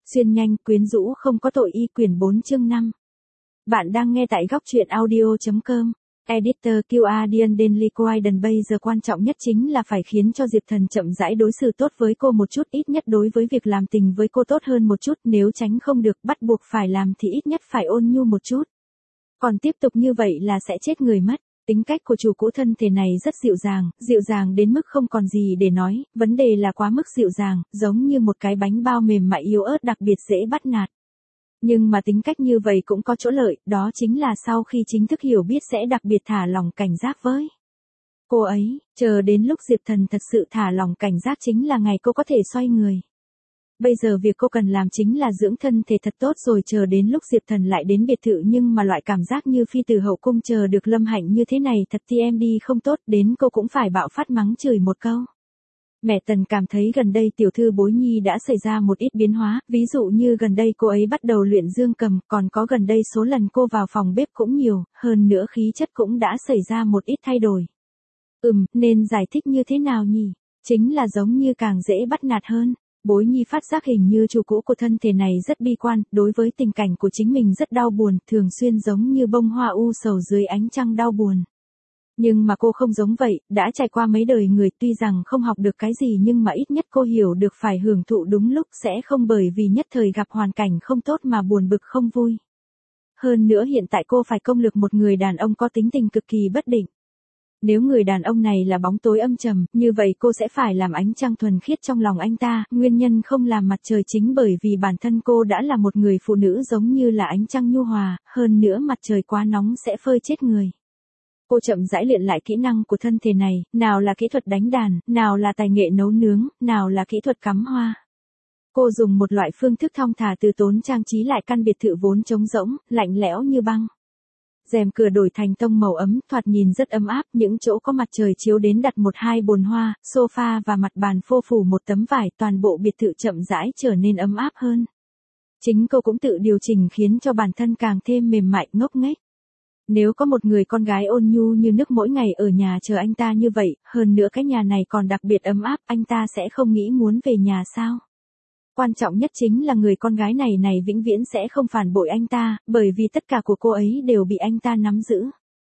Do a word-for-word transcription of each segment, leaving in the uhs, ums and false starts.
Xuyên nhanh, quyến rũ không có tội y quyển bốn chương năm. Bạn đang nghe tại góc truyện audio.com. Editor quy a Dian Denly Croydon. Bây giờ quan trọng nhất chính là phải khiến cho Diệp Thần chậm rãi đối xử tốt với cô một chút, ít nhất đối với việc làm tình với cô tốt hơn một chút, nếu tránh không được bắt buộc phải làm thì ít nhất phải ôn nhu một chút. Còn tiếp tục như vậy là sẽ chết người mất. Tính cách của chủ cũ thân thể này rất dịu dàng, dịu dàng đến mức không còn gì để nói, vấn đề là quá mức dịu dàng, giống như một cái bánh bao mềm mại yếu ớt đặc biệt dễ bắt nạt. Nhưng mà tính cách như vậy cũng có chỗ lợi, đó chính là sau khi chính thức hiểu biết sẽ đặc biệt thả lỏng cảnh giác với cô ấy, chờ đến lúc Diệp Thần thật sự thả lỏng cảnh giác chính là ngày cô có thể xoay người. Bây giờ việc cô cần làm chính là dưỡng thân thể thật tốt rồi chờ đến lúc Diệp Thần lại đến biệt thự, nhưng mà loại cảm giác như phi từ hậu cung chờ được Lâm Hạnh như thế này thật thì em đi không tốt, đến cô cũng phải bạo phát mắng chửi một câu. Mẹ Tần cảm thấy gần đây tiểu thư Bối Nhi đã xảy ra một ít biến hóa, ví dụ như gần đây cô ấy bắt đầu luyện dương cầm, còn có gần đây số lần cô vào phòng bếp cũng nhiều, hơn nữa khí chất cũng đã xảy ra một ít thay đổi. Ừm, nên giải thích như thế nào nhỉ? Chính là giống như càng dễ bắt nạt hơn. Bối Nhi phát giác hình như chủ cũ của thân thể này rất bi quan, đối với tình cảnh của chính mình rất đau buồn, thường xuyên giống như bông hoa u sầu dưới ánh trăng đau buồn. Nhưng mà cô không giống vậy, đã trải qua mấy đời người, tuy rằng không học được cái gì nhưng mà ít nhất cô hiểu được phải hưởng thụ đúng lúc, sẽ không bởi vì nhất thời gặp hoàn cảnh không tốt mà buồn bực không vui. Hơn nữa hiện tại cô phải công lược một người đàn ông có tính tình cực kỳ bất định. Nếu người đàn ông này là bóng tối âm trầm, như vậy cô sẽ phải làm ánh trăng thuần khiết trong lòng anh ta, nguyên nhân không làm mặt trời chính bởi vì bản thân cô đã là một người phụ nữ giống như là ánh trăng nhu hòa, hơn nữa mặt trời quá nóng sẽ phơi chết người. Cô chậm rãi luyện lại kỹ năng của thân thể này, nào là kỹ thuật đánh đàn, nào là tài nghệ nấu nướng, nào là kỹ thuật cắm hoa. Cô dùng một loại phương thức thong thả từ tốn trang trí lại căn biệt thự vốn trống rỗng, lạnh lẽo như băng. Rèm cửa đổi thành tông màu ấm, thoạt nhìn rất ấm áp, những chỗ có mặt trời chiếu đến đặt một hai bồn hoa, sofa và mặt bàn phô phủ một tấm vải, toàn bộ biệt thự chậm rãi trở nên ấm áp hơn. Chính cô cũng tự điều chỉnh khiến cho bản thân càng thêm mềm mại ngốc nghếch. Nếu có một người con gái ôn nhu như nước mỗi ngày ở nhà chờ anh ta như vậy, hơn nữa cái nhà này còn đặc biệt ấm áp, anh ta sẽ không nghĩ muốn về nhà sao? Quan trọng nhất chính là người con gái này này vĩnh viễn sẽ không phản bội anh ta, bởi vì tất cả của cô ấy đều bị anh ta nắm giữ.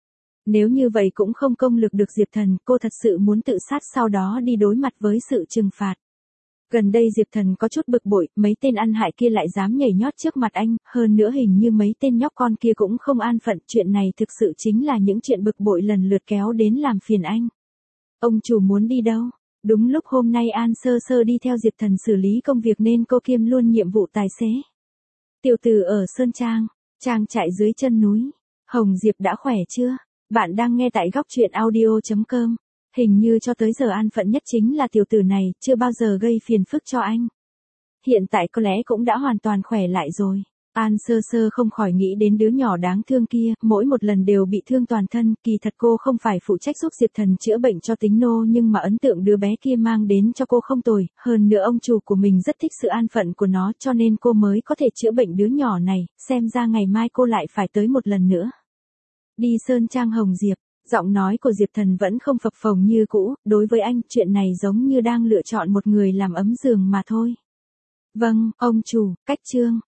Nếu như vậy cũng không công lược được Diệp Thần, cô thật sự muốn tự sát sau đó đi đối mặt với sự trừng phạt. Gần đây Diệp Thần có chút bực bội, mấy tên ăn hại kia lại dám nhảy nhót trước mặt anh, hơn nữa hình như mấy tên nhóc con kia cũng không an phận, chuyện này thực sự chính là những chuyện bực bội lần lượt kéo đến làm phiền anh. Ông chủ muốn đi đâu? Đúng lúc hôm nay An Sơ Sơ đi theo Diệp Thần xử lý công việc nên cô kiêm luôn nhiệm vụ tài xế. Tiểu tử ở Sơn Trang, trang trại dưới chân núi. Hồng Diệp đã khỏe chưa? Bạn đang nghe tại góc truyện audio.com. Hình như cho tới giờ an phận nhất chính là tiểu tử này, chưa bao giờ gây phiền phức cho anh. Hiện tại có lẽ cũng đã hoàn toàn khỏe lại rồi. An Sơ Sơ không khỏi nghĩ đến đứa nhỏ đáng thương kia, mỗi một lần đều bị thương toàn thân, kỳ thật cô không phải phụ trách giúp Diệp Thần chữa bệnh cho Tính Nô nhưng mà ấn tượng đứa bé kia mang đến cho cô không tồi, hơn nữa ông chủ của mình rất thích sự an phận của nó cho nên cô mới có thể chữa bệnh đứa nhỏ này, xem ra ngày mai cô lại phải tới một lần nữa. Đi Sơn Trang Hồng Diệp. Giọng nói của Diệp Thần vẫn không phập phồng như cũ, đối với anh, chuyện này giống như đang lựa chọn một người làm ấm giường mà thôi. Vâng, ông chủ, cách chương.